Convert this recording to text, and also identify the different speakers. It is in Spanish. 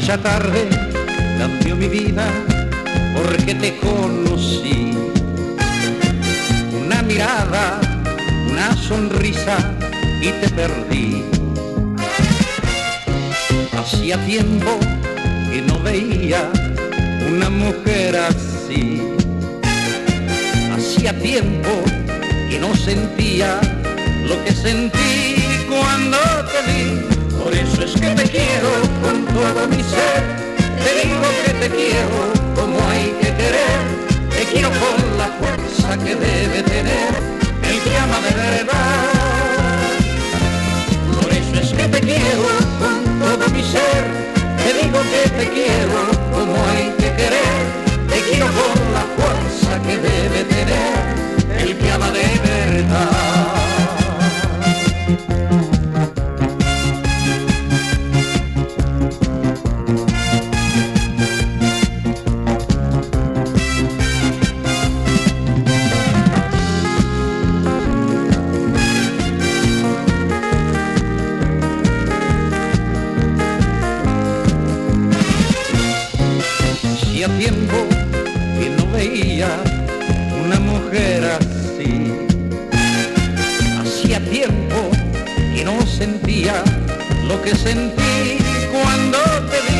Speaker 1: Aquella tarde cambió mi vida porque te conocí. Una mirada, una sonrisa y te perdí. Hacía tiempo que no veía una mujer así. Hacía tiempo que no sentía lo que sentí cuando te vi. Por eso es que te quiero con todo mi ser. Te digo que te quiero como hay que querer. Te quiero con la fuerza que debe tener el que ama de verdad. Por eso es que te quiero con todo mi ser. Te digo que te quiero como hay que querer. Te quiero con la fuerza que debe tener el que ama de verdad. Hacía tiempo que no veía una mujer así. Hacía tiempo que no sentía lo que sentí cuando te vi.